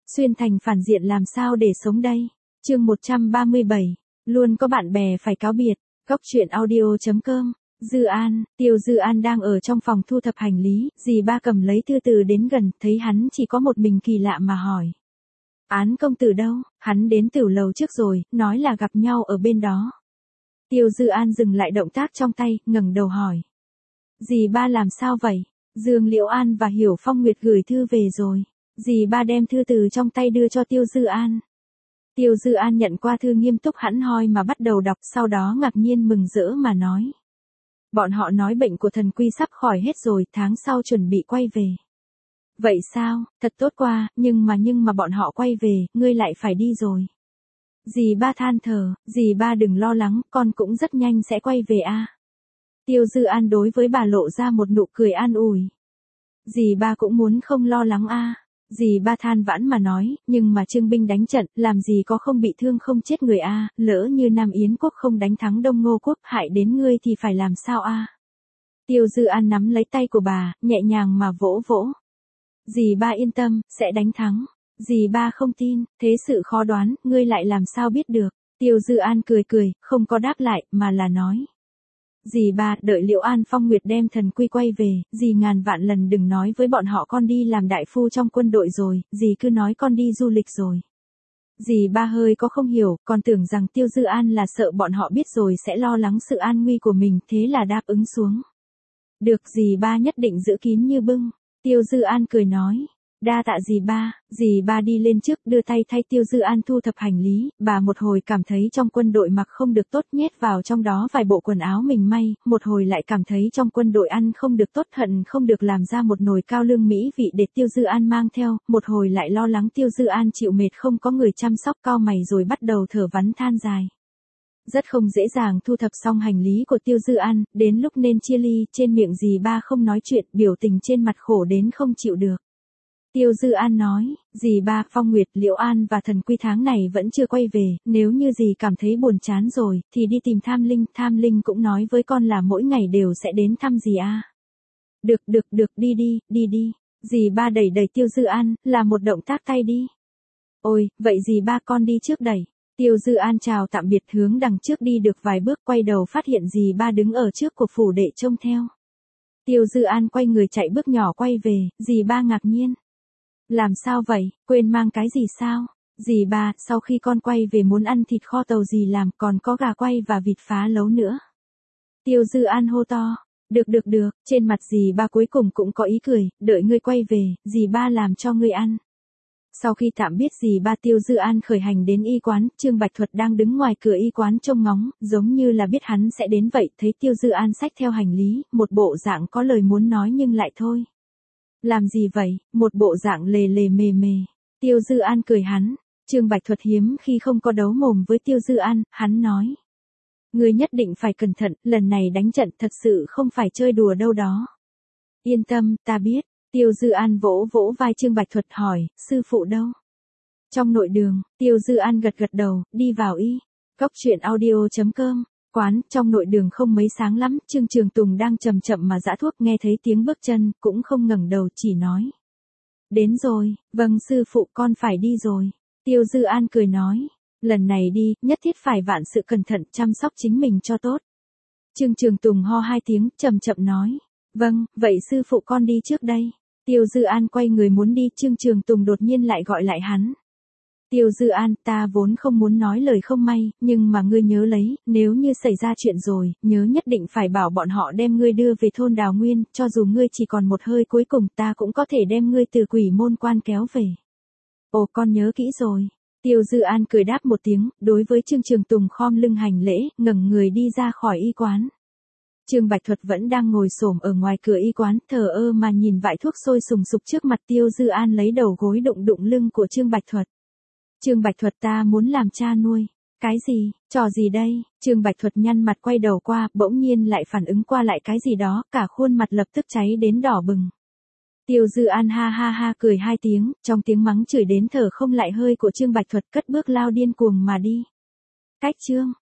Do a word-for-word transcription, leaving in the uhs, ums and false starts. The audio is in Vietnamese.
Xuyên thành phản diện làm sao để sống đây? Chương một trăm ba mươi bảy, luôn có bạn bè phải cáo biệt. Góc truyện audio chấm com. Dư An, Tiêu Dư An đang ở trong phòng thu thập hành lý, dì ba cầm lấy thư từ đến gần, thấy hắn chỉ có một mình kỳ lạ mà hỏi. Án công tử đâu? Hắn đến tiểu lầu trước rồi, nói là gặp nhau ở bên đó. Tiêu Dư An dừng lại động tác trong tay, ngẩng đầu hỏi. Dì ba làm sao vậy? Dương Liễu An và Hiểu Phong Nguyệt gửi thư về rồi. Dì ba đem thư từ trong tay đưa cho Tiêu Dư An. Tiêu Dư An nhận qua thư nghiêm túc hẳn hoi mà bắt đầu đọc, sau đó ngạc nhiên mừng rỡ mà nói. Bọn họ nói bệnh của thần Quy sắp khỏi hết rồi, tháng sau chuẩn bị quay về. Vậy sao, thật tốt quá, nhưng mà nhưng mà bọn họ quay về, ngươi lại phải đi rồi. Dì ba than thở, dì ba đừng lo lắng, con cũng rất nhanh sẽ quay về a. À. Tiêu Dư An đối với bà lộ ra một nụ cười an ủi. Dì ba cũng muốn không lo lắng a. À. Dì ba than vãn mà nói, nhưng mà Trương binh đánh trận, làm gì có không bị thương không chết người a, à, lỡ như Nam Yến quốc không đánh thắng Đông Ngô quốc, hại đến ngươi thì phải làm sao a? À? Tiêu Dư An nắm lấy tay của bà, nhẹ nhàng mà vỗ vỗ. Dì ba yên tâm, sẽ đánh thắng. Dì ba không tin, thế sự khó đoán, ngươi lại làm sao biết được? Tiêu Dư An cười cười, không có đáp lại, mà là nói. Dì ba, đợi Liễu An Phong Nguyệt đem thần Quy quay về, dì ngàn vạn lần đừng nói với bọn họ con đi làm đại phu trong quân đội rồi, dì cứ nói con đi du lịch rồi. Dì ba hơi có không hiểu, còn tưởng rằng Tiêu Dư An là sợ bọn họ biết rồi sẽ lo lắng sự an nguy của mình, thế là đáp ứng xuống. Được, dì ba nhất định giữ kín như bưng. Tiêu Dư An cười nói. Đa tạ dì ba. Dì ba đi lên trước đưa tay thay Tiêu Dư An thu thập hành lý, bà một hồi cảm thấy trong quân đội mặc không được tốt, nhét vào trong đó vài bộ quần áo mình may, một hồi lại cảm thấy trong quân đội ăn không được tốt, hận không được làm ra một nồi cao lương mỹ vị để Tiêu Dư An mang theo, một hồi lại lo lắng Tiêu Dư An chịu mệt không có người chăm sóc, cau mày rồi bắt đầu thở vắn than dài. Rất không dễ dàng thu thập xong hành lý của Tiêu Dư An, đến lúc nên chia ly, trên miệng dì ba không nói chuyện, biểu tình trên mặt khổ đến không chịu được. Tiêu Dư An nói, dì ba, Phong Nguyệt, Liễu An và thần Quy tháng này vẫn chưa quay về, nếu như dì cảm thấy buồn chán rồi, thì đi tìm Tham Linh, Tham Linh cũng nói với con là mỗi ngày đều sẽ đến thăm dì a. À. Được, được, được, đi đi, đi đi. Dì ba đẩy đẩy Tiêu Dư An, là một động tác tay đi. Ôi, vậy dì ba con đi trước đẩy. Tiêu Dư An chào tạm biệt hướng đằng trước đi được vài bước, quay đầu phát hiện dì ba đứng ở trước của phủ đệ trông theo. Tiêu Dư An quay người chạy bước nhỏ quay về, dì ba ngạc nhiên. Làm sao vậy, quên mang cái gì sao? Dì ba, sau khi con quay về muốn ăn thịt kho tàu dì làm, còn có gà quay và vịt phá lấu nữa. Tiêu Dư An hô to. Được được được, trên mặt dì ba cuối cùng cũng có ý cười, đợi ngươi quay về, dì ba làm cho ngươi ăn. Sau khi tạm biết dì ba, Tiêu Dư An khởi hành đến y quán, Trương Bạch Thuật đang đứng ngoài cửa y quán trông ngóng, giống như là biết hắn sẽ đến vậy, thấy Tiêu Dư An xách theo hành lý, một bộ dạng có lời muốn nói nhưng lại thôi. Làm gì vậy, một bộ dạng lề lề mề mề. Tiêu Dư An cười hắn. Trương Bạch Thuật hiếm khi không có đấu mồm với Tiêu Dư An, hắn nói. Ngươi nhất định phải cẩn thận, lần này đánh trận thật sự không phải chơi đùa đâu đó. Yên tâm, ta biết. Tiêu Dư An vỗ vỗ vai Trương Bạch Thuật hỏi, sư phụ đâu? Trong nội đường, Tiêu Dư An gật gật đầu, đi vào y. Góc truyện audio chấm com. Quán, trong nội đường không mấy sáng lắm, Trương Trường Tùng đang chậm chậm mà giã thuốc, nghe thấy tiếng bước chân, cũng không ngẩng đầu, chỉ nói. Đến rồi, vâng sư phụ, con phải đi rồi. Tiêu Dư An cười nói, lần này đi, nhất thiết phải vạn sự cẩn thận, chăm sóc chính mình cho tốt. Trương Trường Tùng ho hai tiếng, chậm chậm nói, vâng, vậy sư phụ con đi trước đây. Tiêu Dư An quay người muốn đi, Trương Trường Tùng đột nhiên lại gọi lại hắn. Tiêu Dư An, ta vốn không muốn nói lời không may, nhưng mà ngươi nhớ lấy, nếu như xảy ra chuyện rồi, nhớ nhất định phải bảo bọn họ đem ngươi đưa về thôn Đào Nguyên, cho dù ngươi chỉ còn một hơi cuối cùng, ta cũng có thể đem ngươi từ quỷ môn quan kéo về. Ồ, con nhớ kỹ rồi. Tiêu Dư An cười đáp một tiếng, đối với Trương Trường Tùng khom lưng hành lễ, ngẩng người đi ra khỏi y quán. Trương Bạch Thuật vẫn đang ngồi xổm ở ngoài cửa y quán, thờ ơ mà nhìn vại thuốc sôi sùng sục trước mặt. Tiêu Dư An lấy đầu gối đụng đụng lưng của Trương Bạch Thuật. Trương Bạch Thuật, ta muốn làm cha nuôi. Cái gì, trò gì đây? Trương Bạch Thuật nhăn mặt quay đầu qua, bỗng nhiên lại phản ứng qua lại cái gì đó, cả khuôn mặt lập tức cháy đến đỏ bừng. Tiêu Dư An ha ha ha cười hai tiếng, trong tiếng mắng chửi đến thở không lại hơi của Trương Bạch Thuật, cất bước lao điên cuồng mà đi. Cách chương